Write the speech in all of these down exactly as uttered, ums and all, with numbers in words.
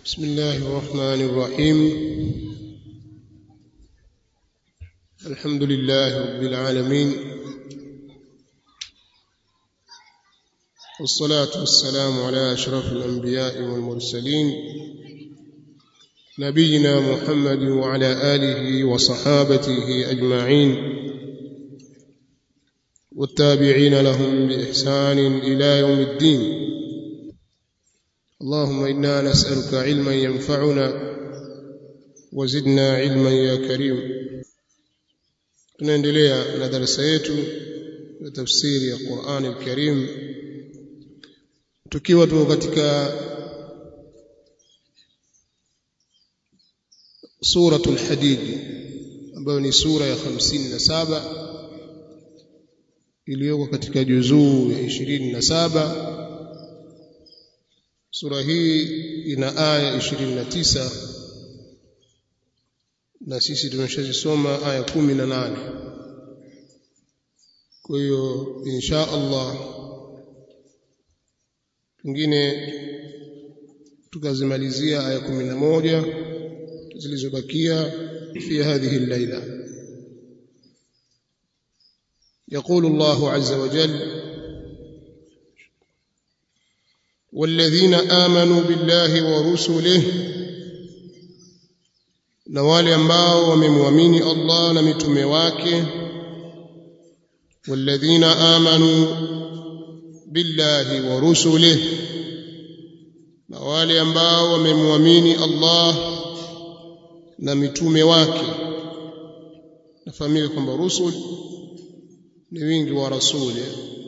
بسم الله الرحمن الرحيم. الحمد لله رب العالمين، والصلاة والسلام على أشرف الأنبياء والمرسلين نبينا محمد وعلى آله وصحابته أجمعين والتابعين لهم بإحسان إلى يوم الدين. اللهم إنا نسألك علما ينفعنا وزدنا علما يا كريم. tunaendelea na darasa yetu ya tafsiri ya Qur'an al-Karim, tukiwa tuko katika suratul Hadid ambayo ni sura ya hamsini na saba iliyoko katika juzuu ya ishirini na saba. Sura hii ina aya ishirini na tisa na sisi tumeshazisoma aya kumi na nane. Kwa hiyo insha Allah pengine tukazimalizia aya kumi na moja zilizobakia fi hadhihi al-laila. يقول الله عز وجل: والذين آمنوا بالله ورسله، na wale ambao wamemwamini Allah na mitume wake. walladhina amanu billahi wa rusulihi, na wale ambao wamemwamini Allah na mitume wake. Nafahamika kwamba rusul ni wingi wa rasuli.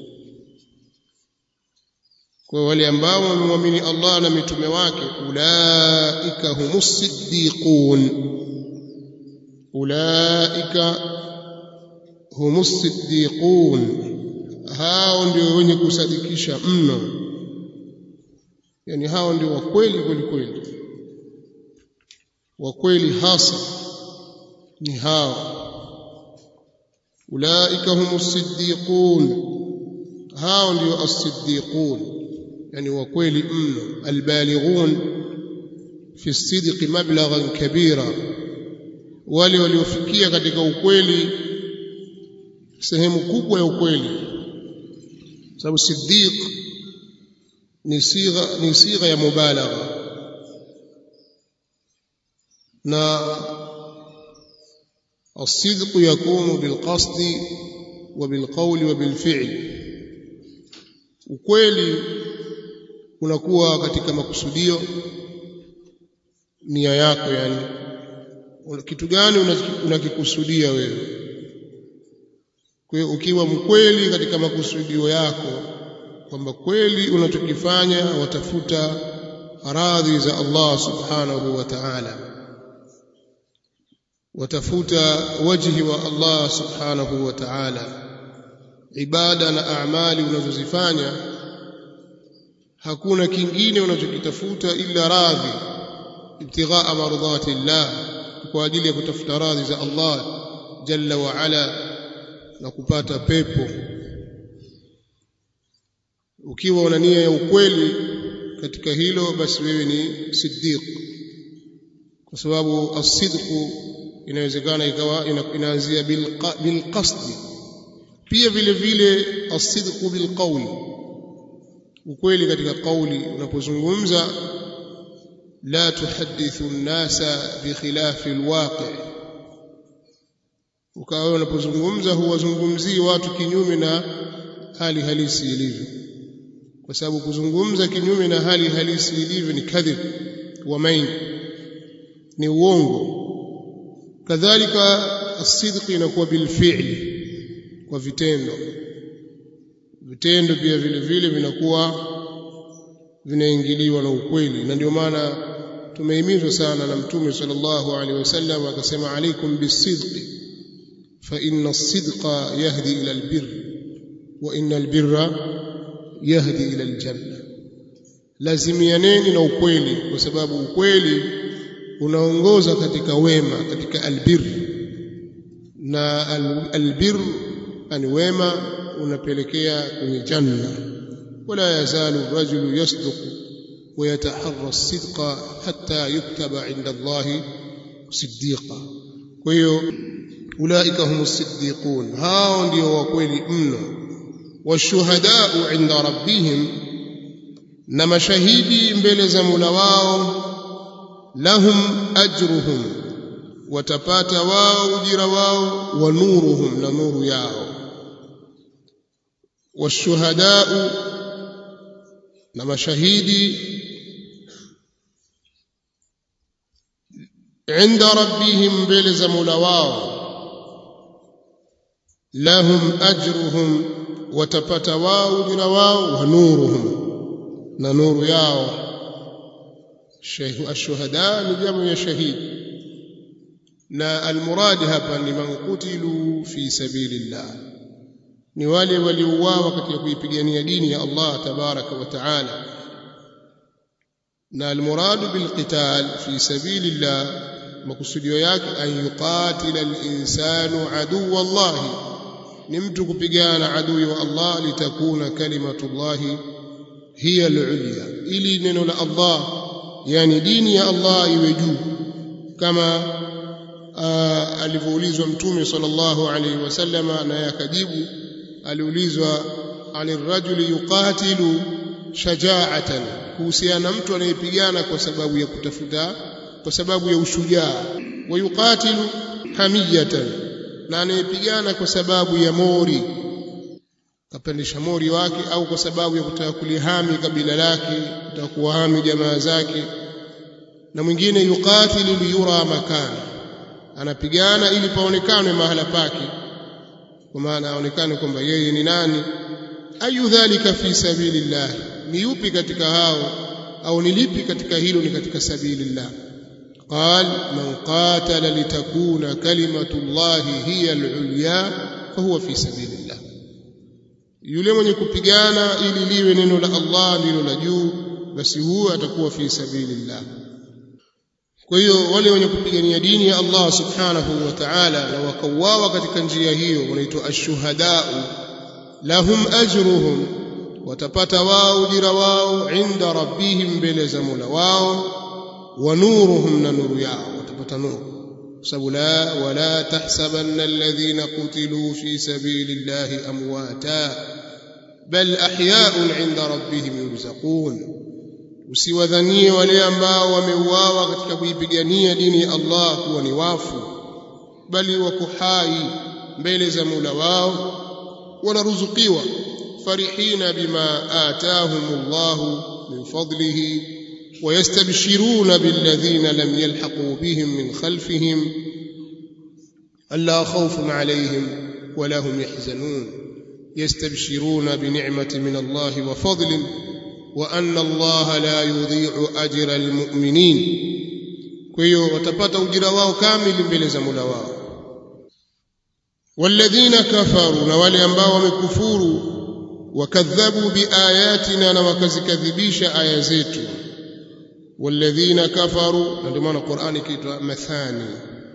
Kwa wale ambao wamemwamini Allah na mitume wake, ulaika humus siddiqun, ulaika humus siddiqun, hao ndio wenye kusadikisha mno, yani hao ndio wakweli kweli kweli, wakweli hasa ni hao. ulaika humus siddiqun, hao ndio as-siddiqun, yani wakweli mno. albalighun fi as-sidq mablaghan kabira, wale waliofikia katika ukweli sehemu kubwa ya ukweli. Sababu siddiq ni sigha ni sigha ya mubalagha, na as-sidq yakunu bilqasdi wa bilqawli wa bilfi'li. Ukweli unakuwa katika makusudio, nia yako, yani kitu gani unakikusudia wewe. Kwa hiyo ukiwa mkweli katika makusudio yako, kwamba kweli unachokifanya watafuta radhi za Allah subhanahu wa ta'ala, watafuta wajhi wa Allah subhanahu wa ta'ala, ibada na amali unazozifanya hakuna kingine unachokitafuta ila radhi, ibtighaa mardhati Allah, kwa ajili ya kutafuta radhi za Allah jalla wa ala na kupata pepo. Ukiwa una nia ya ukweli katika hilo, basi wewe ni siddiq, kwa sababu as-sidqu inawezekana ikawa inaanzia bil qasdi, pia vile vile as-sidqu bil qawli, ukweli katika kauli. Unapozungumza, la tuhaddithu an-nasa bi khilafi al-waqi', ukawa unapozungumza huwazungumzii watu kinyume na hali halisi ilivyo, kwa sababu kuzungumza kinyume na hali halisi ilivyo ni kadhib wa main, ni uongo. Kadhalika as-sidq inakuwa bil fi'li, kwa vitendo. Vitendo pia vile vile vinakuwa vinaingiliwa na ukweli, na ndio maana tumehimizwa sana na Mtume sallallahu alaihi wasallam akasema, alaikum bis-sidqi fa inna as-sidqa yahdi ila al-birr wa inna al-birra yahdi ila al-janna. Lazimianeni na ukweli, kwa sababu ukweli unaongoza katika wema, katika al-birr, na al-birr ani wema unapelekea kwenye janna. wala yazalu rajulu yasduqu ويتحرى الصدق حتى يكتب عند الله صديقا. وهي أولئك هم الصديقون هاو ndio wa kweli mno. Washuhadau inda rabbihim, na mashahidi mbele za Mola wao, lahum ajruhum, watapata wao ujira wao, wa nuruhum, na nuru yao. Washuhadau, na mashahidi inda rabbihim mbele za Mola wao, lahum ajruhum, watapata wao ujira wao, wa nuruhum, na nuru yao. Ashuhada ni jamu ya shahid, na almuradi hapa ni man qutilu fi sabilillah, ni wale waliouawa katika kuipigania dini ya Allah tabaraka wa taala. Na almuradu bilqital fi sabilillah, makusudio yake an yuqatila alinsanu aduwa Allah, ni mtu kupigana adui wa Allah, litakuna kalimatullahi hiya al-ulya, ili neno la Allah, yani dini ya Allah iwe juu. Kama alivyoulizwa Mtume sallallahu alayhi wasallam, na yakajibu, aliulizwa alirajuli yuqatilu shaja'atan, kuhusiana mtu anayepigana kwa sababu ya kutafuta, kwa sababu ya ushujaa, wa yuqatilu hamiyatan, na anayepigana kwa sababu ya mori, kapandisha mori wake, au kwa sababu ya kutaka kulihami kabila lake, kutaka kuwahami jamaa zake. Na mwingine yuqatilu liyura makana, anapigana ili paonekane mahala pake, kwa maana aonekane kwamba yeye ni nani. Ayu dhalika fi sabilillah, ni yupi katika hao, au ni lipi katika hilo ni katika sabilillah? قال من قاتل لتكون كلمة الله هي العليا فهو في سبيل الله, yule mwenye kupigana ili liwe neno la Allah ndilo la juu, basi huyo atakuwa fi sabilillah. Kwa hiyo wale wenye kupigania dini ya Allah subhanahu wa ta'ala na wakauawa katika njia hiyo wanaitwa ashuhadau, lahum ajruhum, watapata wao ujira wao, inda rabbihim, mbele za Mola wao, wa nuruhum, na nuru yao, watapata nuru. Sababu la wala tahsabanna alladhina qutilu fi sabilillahi amwata bal ahya'un 'inda rabbihim yurzaqun, usiwadhanie wale ambao wameuawa katika kuipigania dini ya Allah kuwa ni wafu, bali wako hai mbele za Mola wao, wanaruzukiwa. Farihina bima ataahumullahu min fadlihi ويستبشرون بالذين لم يلحقوا بهم من خلفهم ألا خوف عليهم ولا هم يحزنون. يستبشرون بنعمة من الله وفضل وأن الله لا يضيع أجر المؤمنين. كيو وتبات أجر واو كامل بلز مولا واو. والذين كفروا نوالي أنباء ومكفوروا وكذبوا بآياتنا وكذبيش آيازيتو. والذين كفروا، عندما القرآن كتاب مثاني،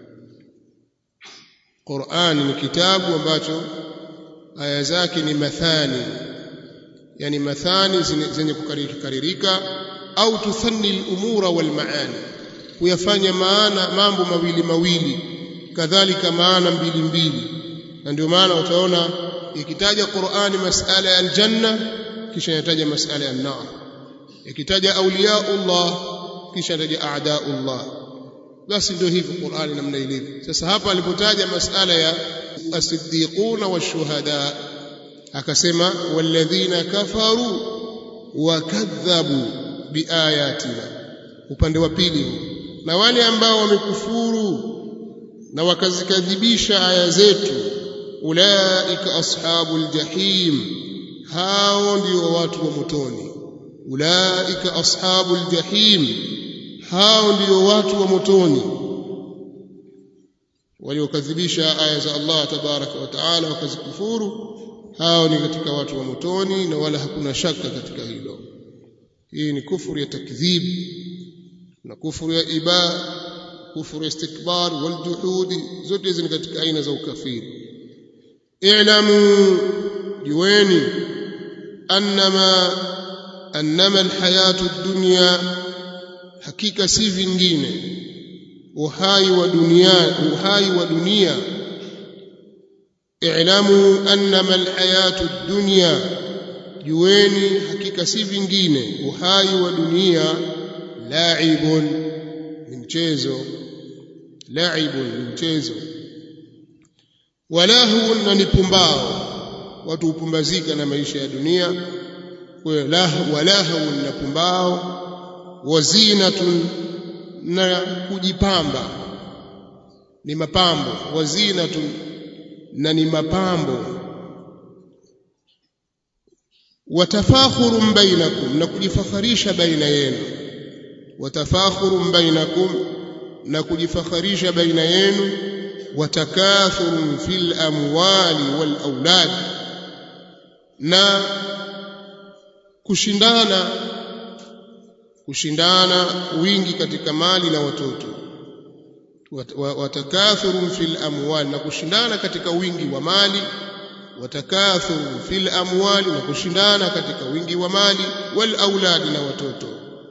قرآن ni kitabu ambacho aya zake ni mathani, yani mathani zenye kukaririka, au tuthanni al-umura wal maani, kuyafanya maana mambo mawili mawili, kadhalika maana mbili mbili. Na ndio maana utaona ikitaja Qur'ani masala ya aljanna, kisha inataja masala ya an-nar, ikitaja awliyaullah kisha inataja a'daullah. Basi ndio hivyo Qur'ani namna ilivyo. Sasa hapa alipotaja masala ya as-siddiquna wash-shuhada, akasema walladhina kafaru wakadhabu biayatina, upande wa pili, na wale ambao wamekufuru na wakazikadhibisha aya zetu, ulaika ashabul jahim, hao ndio watu wa motoni. Ulaika ashabul jahim, hao ndio watu wa motoni, waliokadhibisha aya za Allah tabaraka wa taala wakazikufuru, hao ni katika watu wa motoni, na wala hakuna shaka katika hilo. Hii ni kufuru ya takdhib na kufuru ya iba, kufuru ya istikbar wal juhudi, zote hizi ni katika aina za ukafiri. I'lamu, jueni, annama annama alhayatu ad-dunya hakika si vingine uhai wa dunia uhai wa dunia i'lamu annama alhayatu ad-dunya jueni hakika si vingine uhai wa dunia la'ibun ni mchezo la'ibun ni mchezo walahu ni pumbao watu hupumbazika na maisha ya dunia kwa lahu walahu na pumbao wazinatun na kujipamba ni mapambo wazinatun na ni mapambo watafakhurun bainakum na kujifakharisha baina yenu watafakhurun bainakum na kujifakharisha baina yenu watakathurun fil amwali wal aulad na kushindana kushindana wingi katika mali na watoto watakathurun fil amwali na kushindana katika wingi wa mali watakathurun fil amwali na kushindana katika wingi wa mali wal aulad na watoto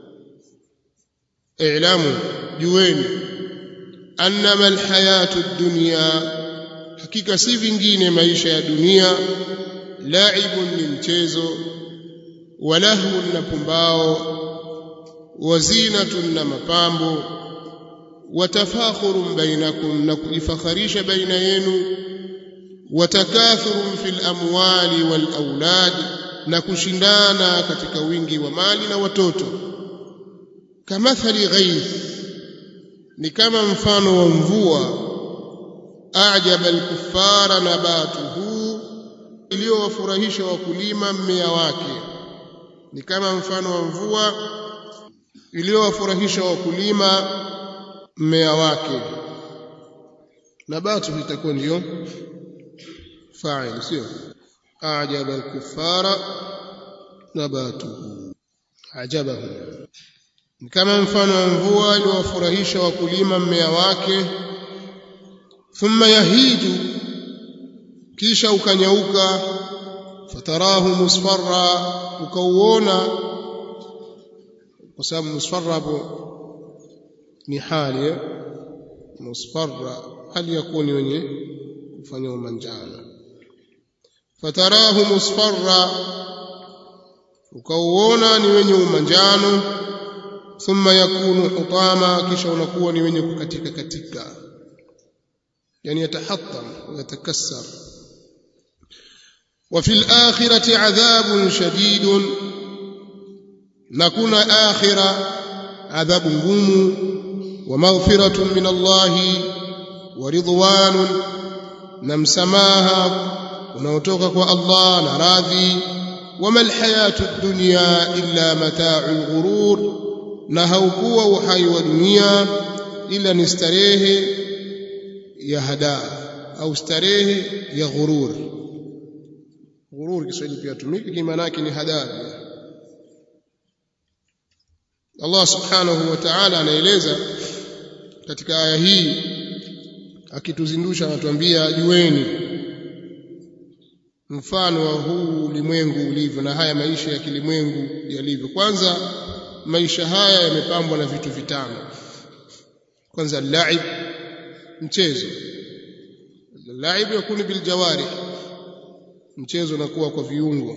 i'lamu jueni annama alhayatu ad-dunya hakika si vingine maisha ya dunia la'ibun ni mchezo walahu na pumbao wazinatun na mapambo watafakhurun bainakum na kujifakharisha baina yenu watakathurun fil amwali wal aulad na kushindana katika wingi wa mali na watoto kamathali ghaith ni kama mfano wa mvua ajaba al-kuffara nabatuhu iliyowafurahisha wakulima mmea wake ni kama mfano wa mvua iliyowafurahisha wakulima mmea wake nabatu itakuwa ndio fa'il sio ajaba al-kuffara nabatuhu ajabahu ni kama mfano wa mvua iliyowafurahisha wakulima mmea wake thumma yahiju kisha ukanyauka fatarahu musfarra ukauona kwa sababu musfarra hapo ni hali musfarra hali yakuni wenye kufanya manjano fatarahu musfarra ukauona ni wenye manjano thumma yakunu hutama kisha unakuwa ni wenye kukatika katika yani yatahattam yatakassar wa fil akhirati adhabun shadidun na kuna akhira adhabu ngumu wa maghfiratun min Allah wa ridwanun na msamaha unaotoka kwa Allah na radhi wa mal hayatud dunya illa mata'ul ghurur na haukuwa uhai wa dunia ila ni starehe ya hadaa au starehe ya ghurur ghurur Kiswahili pia tumiki maana yake ni hadaa Allah subhanahu wa ta'ala anaeleza katika aya hii akituzindusha anatuambia jueni mfano wa huu ulimwengu ulivyo na haya maisha ya kilimwengu yalivyo kwanza maisha haya yamepambwa na vitu vitano kwanza laib mchezo laib yakuni bil jawarih mchezo unakuwa kwa viungo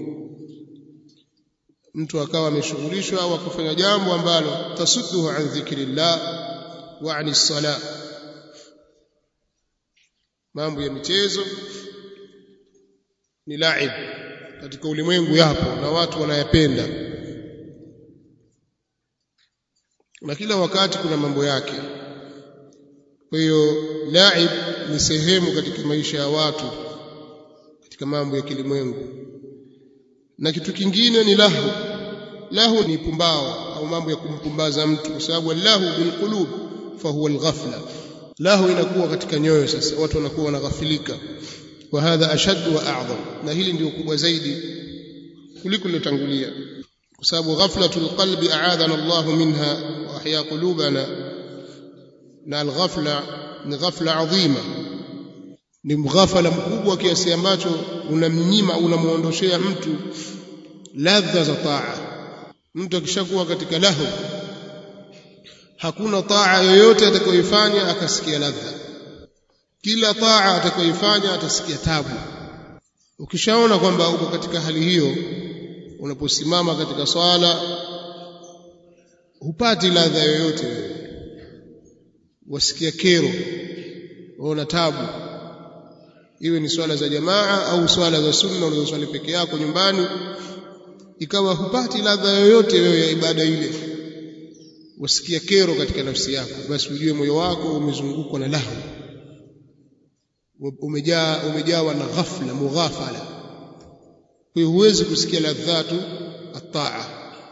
mtu akawa ameshughulishwa au akafanya jambo ambalo tasudduhu an dhikrillah wa ani sala mambo ya michezo ni laib katika ulimwengu yapo na watu wanayapenda na kila wakati kuna mambo yake kwa hiyo laib ni sehemu katika maisha ya watu katika mambo ya kilimwengu na kitu kingine ni lahu lahu ni pumbao au mambo ya kumpumbaza mtu kwa sababu lahu bil qulub fa huwa al ghafla lahu inakuwa katika nyoyo sasa watu wanakuwa wanaghafilika wa hadha ashad wa a'zam na hili ndio kubwa zaidi kuliko lilotangulia kwa sababu ghaflatul qalbi a'adana Allah minha wa ahya qulubana na al-ghafla ni ghafla adhima ni mghafala mkubwa kiasi ambacho unamnyima unamuondoshea mtu ladha za taa mtu akishakuwa katika lahu hakuna taa yoyote atakayoifanya akasikia ladha, kila taa atakayoifanya atasikia tabu. Ukishaona kwamba uko katika hali hiyo, unaposimama katika swala hupati ladha yoyote, wasikia kero, waona tabu, iwe ni swala za jamaa au swala za sunna unazoswali peke yako nyumbani, ikawa hupati ladha yoyote wewe ya ibada ile, wasikia kero katika nafsi yako, basi ujue moyo wako umezungukwa na lahu, umejaa umejawa na ghafla, mughafala. Kwa hiyo huwezi kusikia ladhatu at-taa.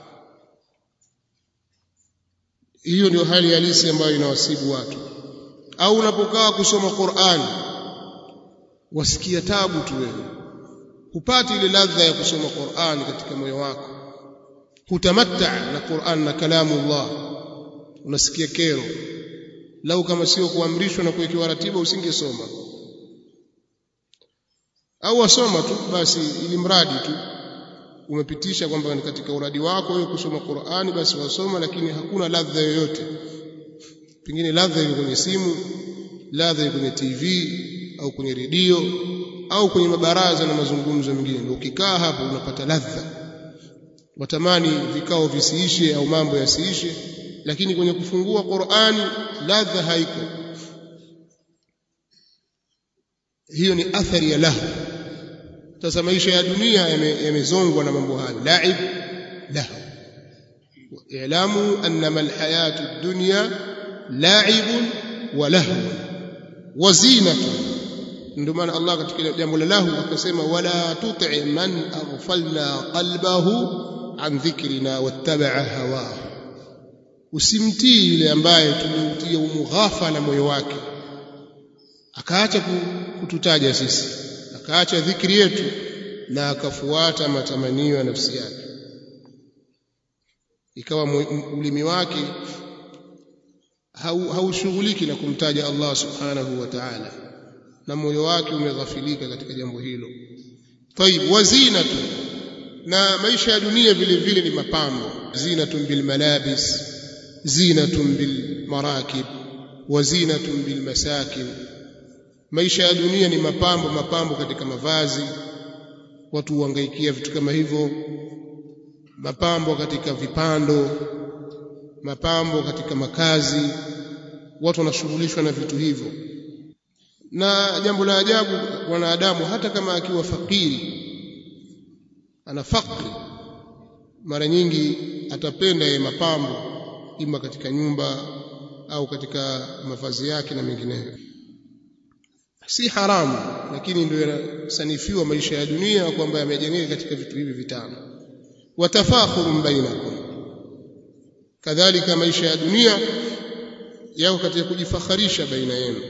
Hiyo ndio hali halisi ambayo inawasibu watu. Au unapokaa kusoma Qur'an wasikia tabu tu wewe, hupati ile ladha ya kusoma Qur'an katika moyo wako, hutamatta na Qur'an na kalamullah, unasikia kero. Lau kama sio kuamrishwa na kuwekewa ratiba usingesoma, au wasoma tu basi, ili mradi tu umepitisha kwamba katika uradi wako wewe kusoma Qur'ani, basi wasoma, lakini hakuna ladha yoyote. Pengine ladha iko kwenye simu, ladha iko kwenye T V au kwenye redio au kwenye mabaraza na mazungumzo mengine. Ukikaa hapo unapata ladha, watamani vikao visiishe au mambo yasiishe, lakini kwenye kufungua Qur'ani ladha haiko. Hiyo ni athari ya lahu. Sasa maisha ya dunia yamezongwa na mambo hayo, laib lahu. I'lamu annama alhayatu ad-dunya la'ibun wa lahu wa zinatun. Ndio maana Allah katika jambo la lahu akasema, wala tuti' man aghfalna qalbahu an dhikrina wattaba'a hawahu, usimtii yule ambaye tumeutia umughafala moyo wake, akaacha kututaja sisi, akaacha dhikri yetu na akafuata matamanio ya nafsi yake, ikawa ulimi wake haushughuliki na kumtaja Allah subhanahu wa ta'ala, na moyo wake umeghafilika katika jambo hilo. Tayib, wazinatu, na maisha ya dunia vile vile ni mapambo. Zinatun bil malabis, zinatun bil marakib, wa zinatun bil masakin. Maisha ya dunia ni mapambo, mapambo katika mavazi, watu huangaikia vitu kama hivyo, mapambo katika vipando, mapambo katika makazi, watu wanashughulishwa na vitu hivyo. Na jambo la ajabu, wanadamu hata kama akiwa fakiri, ana fakri, mara nyingi atapenda ye mapambo, ima katika nyumba au katika mavazi yake na mengineyo. Si haramu, lakini ndio yanasanifiwa maisha ya dunia kwamba yamejengeka katika vitu hivi vitano. Watafakhurun bainakum, kadhalika maisha ya dunia yako katika kujifakharisha baina yenu.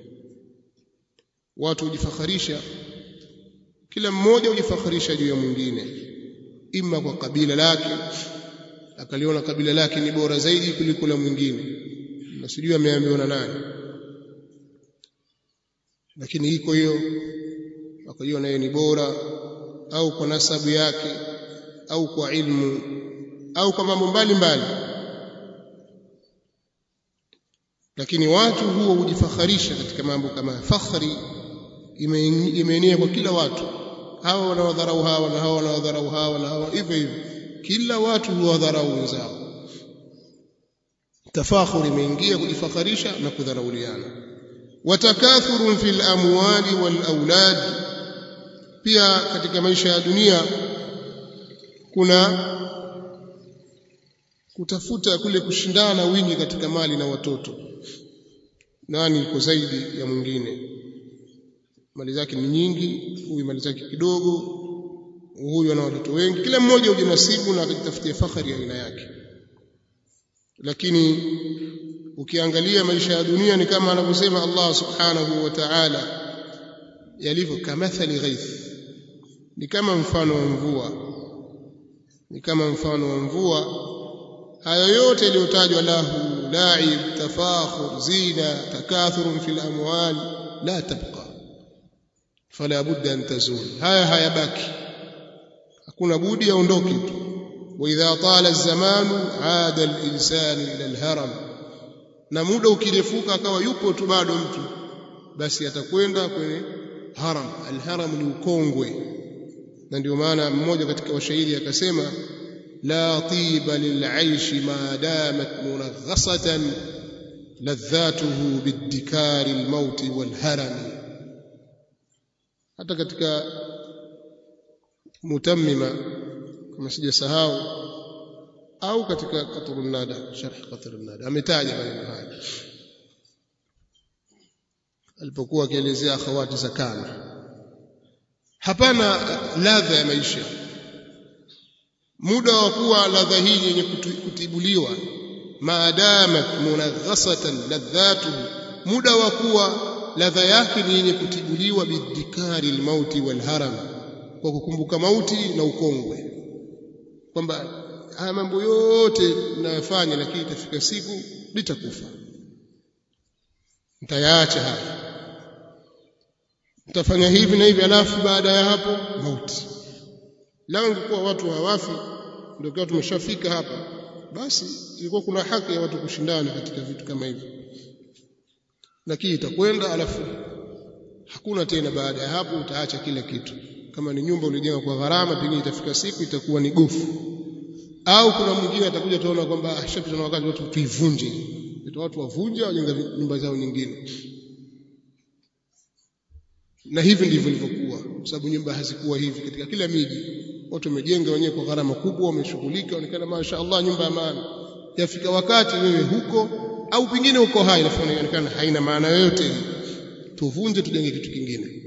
Watu hujifakharisha, kila mmoja hujifakharisha juu ya mwingine, ima kwa kabila lake, akaliona kabila lake ni bora zaidi kuliko la mwingine, na sijui ameambiwa na nani, lakini iko hiyo, akajiona yeye ni bora, au kwa nasabu yake, au kwa ilmu, au kwa mambo mbalimbali. Lakini watu huwa hujifakharisha katika mambo kama fakhri, imeenea kwa kila watu, hawa wanaodharau hawa na hawa wanaodharau hawa na hawa, hivyo hivyo kila watu huwadharau wenzao. Tafakhuri imeingia, kujifakharisha na kudharauliana. Watakathurun fil amwali wal aulad, pia katika maisha ya dunia kuna kutafuta kule kushindana wingi katika mali na watoto. Nani yuko zaidi ya mwingine? Mali zake ni nyingi, huyu mali zake kidogo, huyu ana watoto wengi. Kila mmoja hujinasibu na akitafutia fakhari ya aina yake. Lakini ukiangalia maisha ya dunia ni kama anavyosema Allah subhanahu wa ta'ala, yalivyo kamathali ghaith, ni kama mfano wa mvua, ni kama mfano wa mvua. Haya yote yaliyotajwa, lahu, la'ib, tafakhur, zina, takathurun fil amwal, la tabqa, fala budda an tazul. Haya hayabaki, hakuna budi yaondoke tu. wa idha tala az-zamanu aada al-insanu ila al-haram, na muda ukirefuka akawa yupo tu bado mtu, basi atakwenda kwenye haram. Al-haram ni ukongwe. Na ndio maana mmoja katika washairi akasema la tiba lil'aishi ma damat munaghasatan ladhatuhu biddikari al-maut wal-haram. Hata katika Mutammima kama sijasahau, au katika Qatrun Nada, sharh Qatrun Nada, ametaja maneno haya alipokuwa akielezea akhawati za kana. Hapana ladha ya maisha, muda wa kuwa ladha hii yenye kutibuliwa, maadamat munaghasatan ladhatuhu, muda wa kuwa ladha yake ni yenye kutibuliwa bidikari almauti walharam, kwa kukumbuka mauti na ukongwe, kwamba haya mambo yote ninayofanya lakini itafika siku nitakufa, nitayaacha haya, nitafanya hivi na hivi, alafu baada ya hapo mauti. Langu kuwa watu hawafi ndio kwa tumeshafika hapa, basi ilikuwa kuna haki ya watu kushindana katika vitu kama hivi, lakini itakwenda alafu hakuna tena. Baada ya hapo utaacha kila kitu. Kama ni nyumba ulijenga kwa gharama, pengine itafika siku itakuwa ni gofu, au kuna mwingine atakuja tuona kwamba ashapita na wakati watu tuivunje, ndio watu wavunje wajenga nyumba zao nyingine. Na hivi ndivyo ilivyokuwa, kwa sababu nyumba hazikuwa hivi katika kila miji. Watu wamejenga wenyewe kwa gharama kubwa, wameshughulika, wanaonekana mashaallah nyumba ya maana. Yafika wakati wewe huko au pengine uko hai, inaonekana haina maana yoyote, tuvunje tujenge kitu kingine,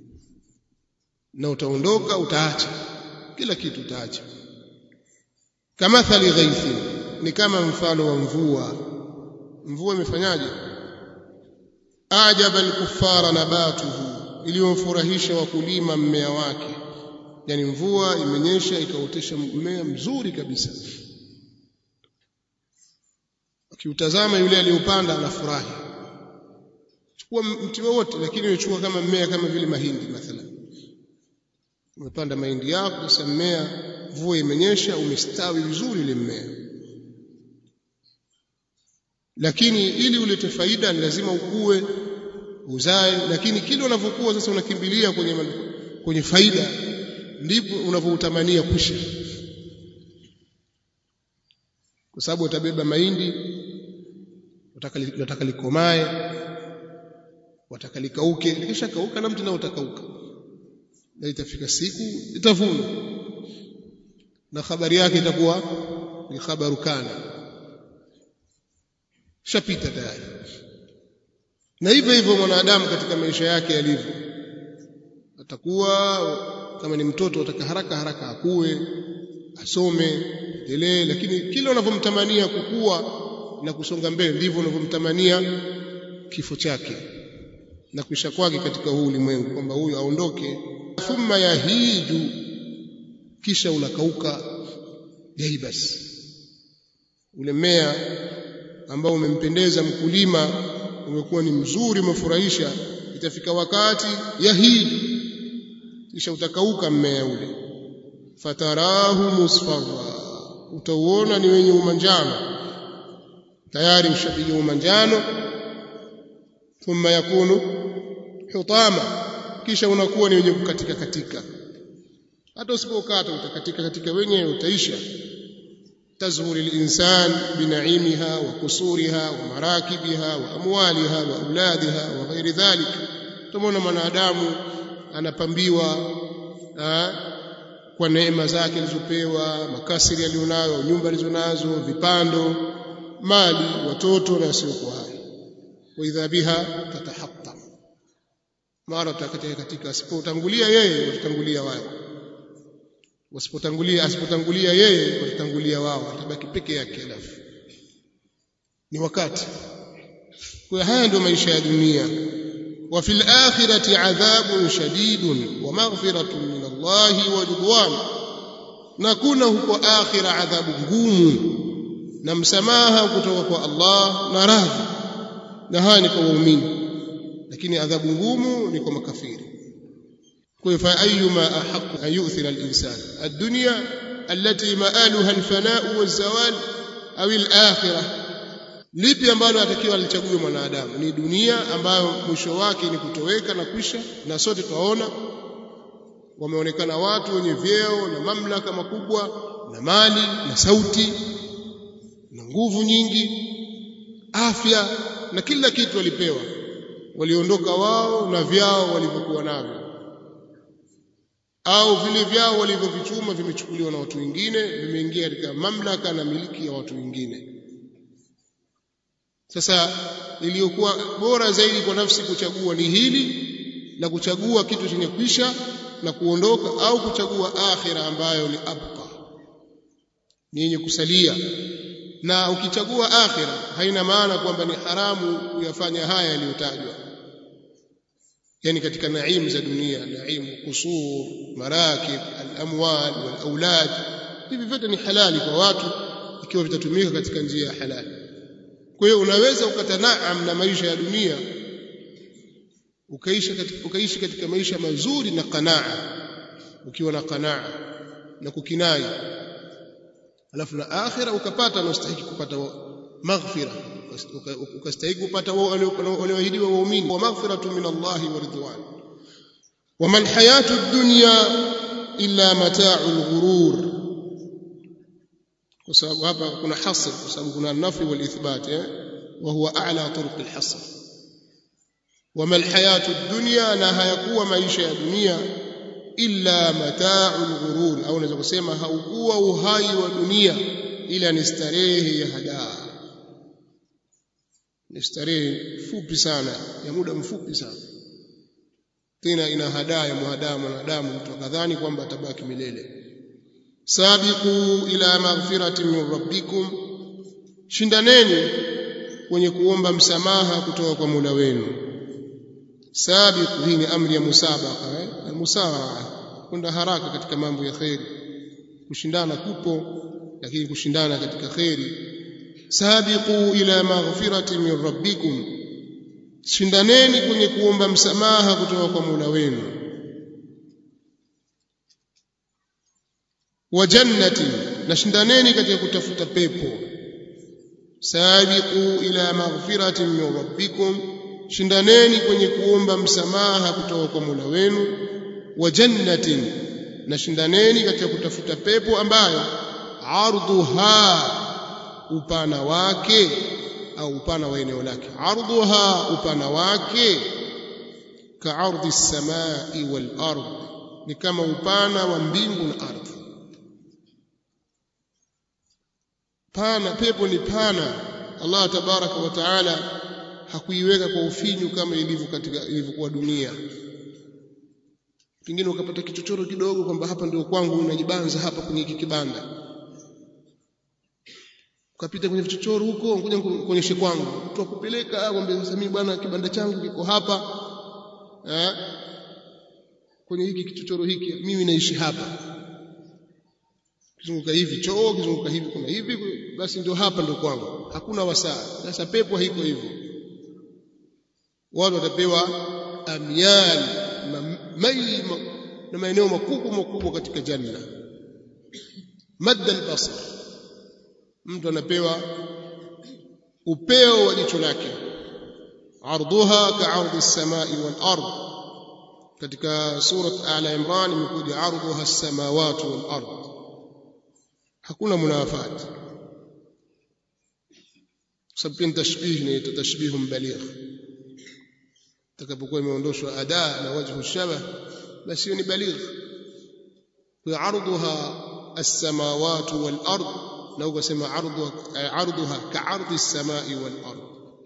na utaondoka, utaacha kila kitu, utaacha. Kama thali ghaithi, ni kama mfano wa mvua. Mvua imefanyaje? Ajaba al-kuffara nabatuhu, iliyomfurahisha wakulima mmea wake. Yani mvua imenyesha ikaotesha mmea mzuri kabisa, akiutazama yule aliyopanda anafurahi. Chukua mti wote, lakini uchukua kama mmea kama vile mahindi mathalan, umepanda mahindi yako, sasa mmea, mvua imenyesha, umestawi vizuri ile mmea, lakini ili ulete faida ni lazima ukue, uzae. Lakini kile unavyokuwa sasa unakimbilia kwenye kwenye faida, ndipo unavyotamania kusha, kwa sababu utabeba mahindi, utakali likomae, watakalikauke, kisha kauka na mti nao utakauka, na itafika siku itavuna, na habari yake itakuwa ni khabaru kana, shapita tayari. Na hivyo hivyo mwanadamu katika maisha yake yalivyo, atakuwa kama ni mtoto ataka haraka haraka akue, asome, endelee, lakini kila unavyomtamania kukua na kusonga mbele ndivyo unavyomtamania kifo chake na kuisha kwake katika huu ulimwengu, kwamba huyu aondoke. Thumma yahiju, kisha unakauka jaibas. Ule mmea ambao umempendeza mkulima, umekuwa ni mzuri, umefurahisha, itafika wakati yahiju, kisha utakauka mmea ule. Fatarahu musfarra, utauona ni wenye umanjano, tayari ushapiga umanjano. Thumma yakunu hutama, kisha unakuwa ni wenye kukatika katika, hata usipokata utakatika katika wenyewe, utaisha. Tazhuru al-insan binaimiha wa kusuriha wa marakibiha wa amwaliha wa auladiha wa ghairi dhalik. Tumeona mwanadamu anapambiwa ha, kwa neema zake alizopewa, makasiri alionayo, nyumba alizonazo, vipando, mali, watoto na sio kwa hai. Wa idha biha tatahatta, mara utakatika katika. Asipotangulia yeye watatangulia wao, wasipotangulia asipotangulia yeye watatangulia wao, atabaki peke yake. Alafu ni wakati. Kwa haya ndio maisha ya dunia. Wa fil akhirati adhabun shadidun wa maghfiratun min Allahi wa ridwan, na kuna huko akhira adhabu ngumu na msamaha kutoka kwa Allah na radhi. Na haya ni kwa waumini, lakini adhabu ngumu ni kwa makafiri. Kwa hivyo ayyuma ahqqu an yu'thira al-insan ad-dunya التي مآلها الفناء والزوال أو الآخرة lipi ambalo atakiwa alichague mwanadamu ni dunia ambayo mwisho wake ni kutoweka na kwisha na sote tunaona wameonekana watu wenye vyeo na mamlaka makubwa na mali na sauti na nguvu nyingi afya na kila kitu walipewa waliondoka wao na vyao walivyokuwa navyo au vile vyao walivyovichuma vimechukuliwa na watu wengine vimeingia katika mamlaka na miliki ya watu wengine. Sasa iliyokuwa bora zaidi kwa nafsi kuchagua ni hili la kuchagua kitu chenye kwisha na kuondoka au kuchagua akhira ambayo ni abqa ni yenye kusalia. Na ukichagua akhira haina maana kwamba ni haramu kuyafanya haya yaliyotajwa, yani katika naim za dunia, naim qusur marakib al-amwal wal-aulad, hivi vyote ni halali kwa watu ikiwa vitatumika katika njia ya halali. Kwa hiyo unaweza ukatanaam na maisha ya dunia ukaishi katika ukaishi katika maisha mazuri na qanaa, ukiwa na qanaa na kukinai, alafu na akhira ukapata unastahili kupata maghfira, ukastahili kupata walioahidiwa waumini wa maghfiratu min Allah wa ridwan. wa mal hayatu ad-dunya illa mata'ul ghurur, kwa sababu hapa kuna hasr, kwa sababu kuna nafi wal ithbat eh wa huwa a'la turuq al hasr. wa mal hayatu ad-dunya, na hayakuwa maisha ya dunia illa mata'ul ghurur, au unaweza kusema haukuwa uhai wa dunia ila ni starehe ya hadaa, ni starehe fupi sana ya muda mfupi sana, tena ina hadaa ya muhadaa mwanadamu mtu akadhani kwamba atabaki milele. Sabiqu ila maghfiratin min rabbikum, shindaneni kwenye kuomba msamaha kutoka kwa Mola wenu. Sabiqu hii ni amri ya musabaqa eh almusaraa, kwenda haraka katika mambo ya khairi. Kushindana kupo, lakini kushindana katika khairi. Sabiqu ila maghfiratin min rabbikum, shindaneni kwenye kuomba msamaha kutoka kwa Mola wenu. Wa jannati, na shindaneni katika kutafuta pepo. Sabiqu ila maghfiratin min rabbikum, shindaneni kwenye kuomba msamaha kutoka kwa Mola wenu. Wa jannatin, na shindaneni katika kutafuta pepo ambayo ardhuha, upana wake au upana wa eneo lake, ardhuha, upana wake, ka ardhi as-samai wal ard, ni kama upana wa mbingu na ardhi. Pana, pepo ni pana. Allah tabaraka wa taala hakuiweka kwa ufinyu kama ilivyo katika ilivyokuwa dunia. Pengine ukapata kichochoro kidogo kwamba hapa ndio kwangu, unajibanza hapa kwenye hiki kibanda, ukapita kwenye vichochoro huko, ngoja kuonyeshe kwangu, mtu akupeleka akwambia sasa mimi bwana kibanda changu kiko hapa eh kwenye hiki kichochoro hiki, mimi naishi hapa, kizunguka hivi choo, kizunguka hivi kuna hivi, basi ndio hapa ndio kwangu, hakuna wasaa. Sasa pepo haiko hivyo. Watu watapewa amyal maili na maeneo makubwa makubwa katika janna, madda al-basar, mtu anapewa upeo wa jicho lake. Ardhuha ka ardhi as-samai wal ard, katika sura Al Imran imekuja ardhuha as-samawati wal ard, hakuna munafati, sababu tashbih ni tashbihun baligh. Takapokuwa imeondoshwa ada na wajhu shabah, basi ni baligh. Kwa ardhuha as-samawati wal ard, na ukasema ardhuha ardhuha ka ardhi as-samai wal ard.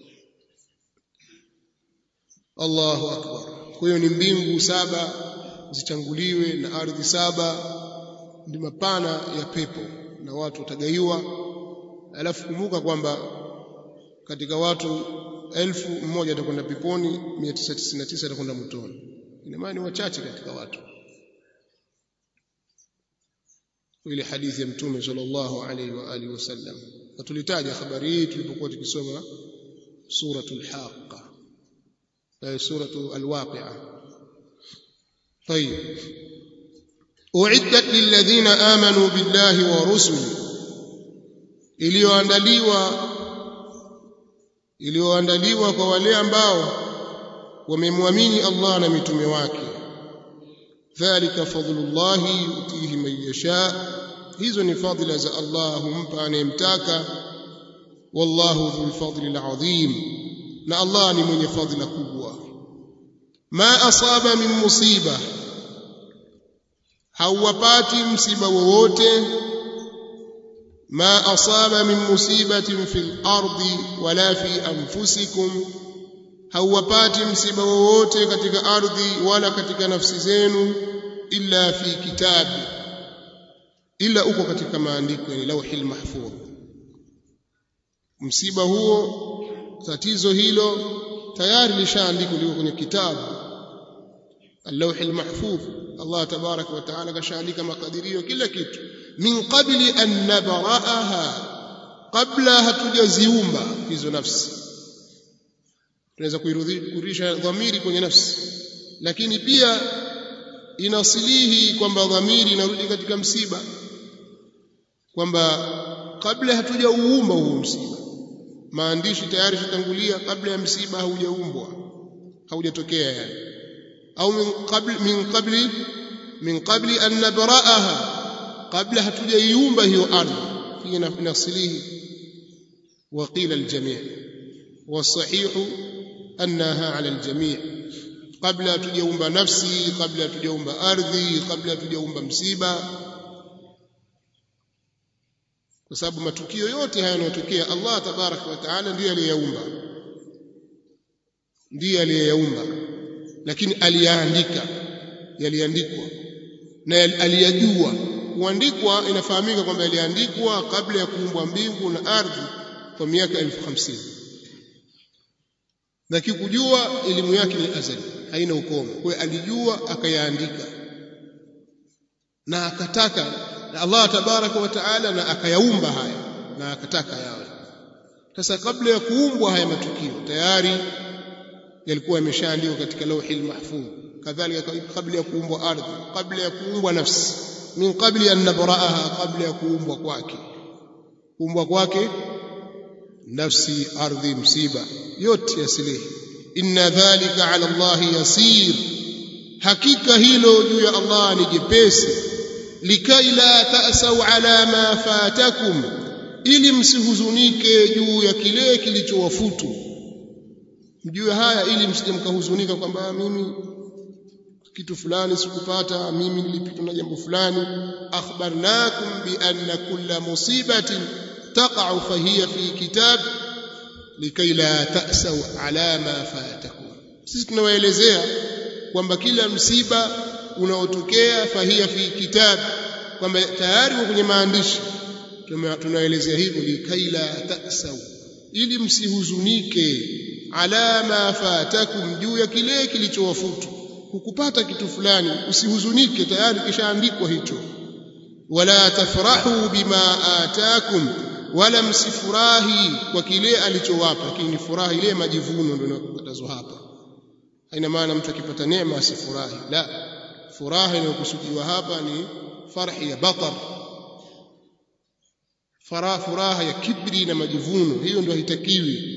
Allahu akbar. Kwa hiyo ni mbingu saba zichanguliwe na ardhi saba, ndi mapana ya pepo, na watu watagaiwa. Alafu kumbuka kwamba katika watu elfu mmoja atakwenda peponi, mia tisa tisini na tisa atakwenda motoni. Ina maana ni wachache katika watu. Ile hadithi ya Mtume sallallahu alaihi wa alihi wasallam, na tulitaja habari hii tulipokuwa tukisoma suratul Haqqa, suratul Al-Waqi'a. Tayeb, uiddat lilladhina amanu billahi wa rusuli, iliyoandaliwa iliyoandaliwa kwa wale ambao wamemwamini Allah na mitume wake. Dhalika fadlullahi yutihi man yasha, hizo ni fadhila za Allah humpa anayemtaka. Wallahu dhul fadli alazim, na Allah ni mwenye fadhila kubwa. Ma asaba min musiba, hauwapati msiba wowote. Ma asaba min musibatin fil ardi wala fi anfusikum, hauwapati msiba wowote katika ardhi wala katika nafsi zenu. Illa fi kitabi, illa uko katika maandiko, yani lauhil mahfudh. Msiba huo, tatizo hilo tayari lishaandikwa, liko kwenye kitabu al-lauhil mahfudh. Allah tabaraka wa taala kashaandika makadirio kila kitu. Min qabli an nabraaha, qabla hatujaziumba hizo nafsi. Tunaweza kuirudisha dhamiri kwenye nafsi, lakini pia inasilihi kwamba dhamiri inarudi katika msiba, kwamba kabla hatujauumba huo msiba, maandishi tayari yatangulia kabla ya msiba haujaumbwa, haujatokea yani. Au min qabli min qabli min qabli an nabraaha, kabla hatujaiumba hiyo ardhi, hii inasilihi. Wa qila al-jami' was-sahihu annaha 'ala al-jami', kabla hatujaumba nafsi, kabla hatujaumba ardhi, kabla hatujaumba msiba, kwa sababu matukio yote haya yanayotokea Allah tabaraka wa taala ndiye aliyeyaumba, ndiye aliyeyaumba, lakini aliyaandika, yaliandikwa na aliyajua. Kuandikwa inafahamika kwamba yaliandikwa kabla ya kuumbwa mbingu na ardhi kwa miaka elfu hamsini, na kikujua elimu yake ni azali, haina ukomo. Kwa hiyo alijua akayaandika na akataka, na Allah tabaraka wa taala na akayaumba haya na akataka yawe. Sasa kabla ya kuumbwa haya matukio tayari yalikuwa yameshaandikwa katika lauhil mahfudh. Kadhalika kabla ya kuumbwa ardhi, kabla ya kuumbwa nafsi, min qabli an nabraaha, kabla ya kuumbwa kwake, kuumbwa kwake nafsi, ardhi, msiba, yote yasilihi. Inna dhalika ala Allah yasir, hakika hilo juu ya Allah ni jepesi. Likai la ta'sau ala ma fatakum, ili msihuzunike juu ya kile kilichowafutu. Mjue haya ili msije mkahuzunika kwamba mimi kitu fulani sikupata, mimi nilipitwa na jambo fulani. Akhbarnakum bi anna kulla musibatin taqa'u fahiya fi kitab likai la ta'sau ala ma fatakum. Sisi tunawaelezea kwamba kila msiba unaotokea fahiya fi kitab, kwamba tayari kwenye maandishi. Tunaelezea hivyo likai la ta'sau, ili msihuzunike, ala ma fatakum, juu ya kile kilichowafutu. Hukupata kitu fulani usihuzunike, tayari kishaandikwa hicho. Wala tafrahu bima atakum, wala msifurahi kwa kile alichowapa. Lakini furaha ile majivuno ndio inakatazwa hapa. Haina maana mtu akipata neema asifurahi, la. Furaha inayokusudiwa hapa ni farhi ya batar, faraha furaha ya kibri na majivuno, hiyo ndio haitakiwi.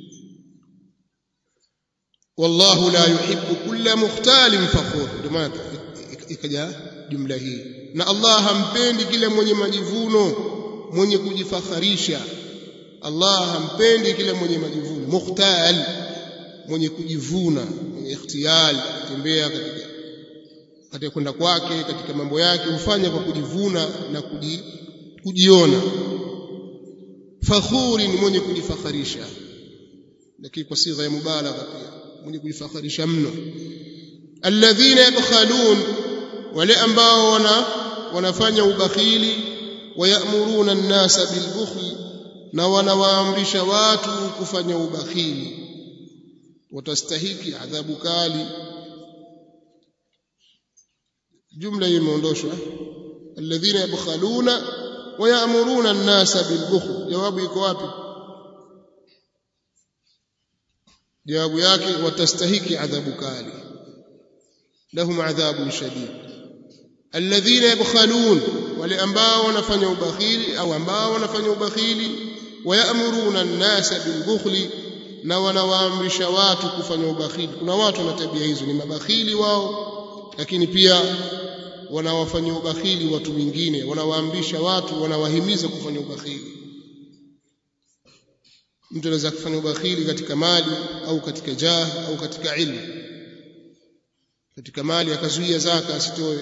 Wallahu la yuhibbu kulla mukhtalin fakhur, ndio maana ikaja jumla hii. Na Allah hampendi kila mwenye majivuno, mwenye kujifakharisha. Allah hampendi kila mwenye majivuno. Mukhtal, mwenye kujivuna, mwenye ikhtiyal, kutembea katika katika kwenda kwake, katika mambo yake hufanya kwa kujivuna na kuji, kujiona. Fakhuri ni mwenye kujifakharisha, lakini kwa sigha ya mubalagha pia, mwenye kujifakharisha mno. Alladhina yabkhalun, wale ambao wana wanafanya ubakhili. Wayamuruna an-nasa bilbukhli, na wanawaamrisha watu kufanya ubakhili. Watastahiki adhabu kali. Jumla imeondoshwa. Alladhina yabkhaluna wayamuruna an-nasa bilbukhli, jawabu iko wapi? Jawabu yake watastahiki adhabu kali, lahum adhabun shadid. alladhina yabkhalun wale ambao wanafanya ubakhili au ambao wanafanya ubakhili wayamuruna an-nasa bilbukhli na wanawaamrisha watu kufanya ubakhili kuna watu wana tabia hizo ni mabakhili wao lakini pia wanawafanyia ubakhili watu wengine wanawaamrisha watu wanawahimiza kufanya ubakhili mtu anaweza kufanya ubakhili katika mali au katika jaha au katika ilmu katika mali akazuia zaka asitoe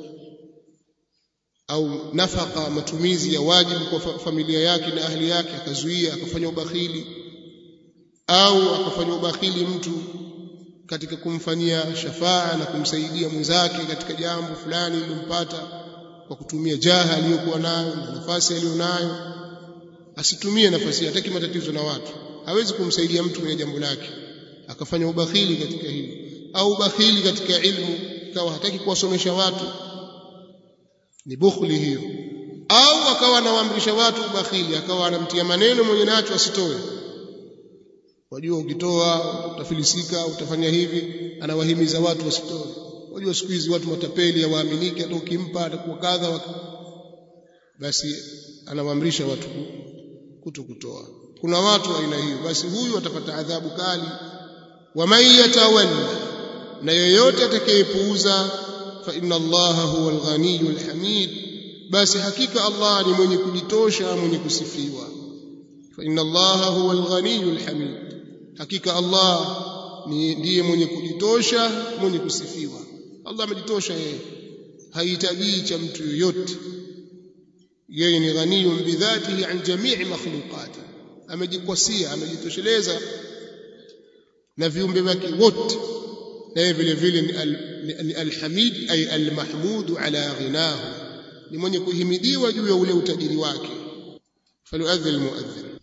au nafaka matumizi ya wajibu kwa familia yake na ahli yake akazuia akafanya ubakhili au akafanya ubakhili mtu katika kumfanyia shafaa na kumsaidia mwenzake katika jambo fulani lilompata kwa kutumia jaha aliyokuwa nayo na nafasi aliyonayo asitumie nafasi hataki matatizo na watu hawezi kumsaidia mtu kwenye jambo lake akafanya ubakhili katika hilo au ubakhili katika ilmu ikawa hataki kuwasomesha watu ni bukhli hiyo au akawa anawaamrisha watu ubakhili akawa anamtia maneno mwenye nacho asitoe wajua ukitoa utafilisika utafanya hivi anawahimiza watu wasitoe wajua siku hizi watu matapeli hawaaminiki hata ukimpa atakuwa kadha basi anawaamrisha watu kutokutoa kuna watu aina hiyo basi huyu atapata adhabu kali wa man yatawalla na yoyote atakayepuuza fa inna allaha huwa al-ghaniyyul hamid basi hakika Allah ni mwenye kujitosha mwenye kusifiwa fa inna allaha huwa al-ghaniyyul hamid hakika Allah ni ndiye mwenye kujitosha mwenye kusifiwa Allah amejitosha yeye hahitaji cha mtu yoyote yeye ni ghaniyun bidhatihi an jami'i makhluqati amejikwasia amejitosheleza na viumbe wake wote na vile vile ni al-hamid ay al-mahmud ala ghinahu ni mwenye kuhimidiwa juu ya ule utajiri wake falyu'adhdhil mu'adhdhin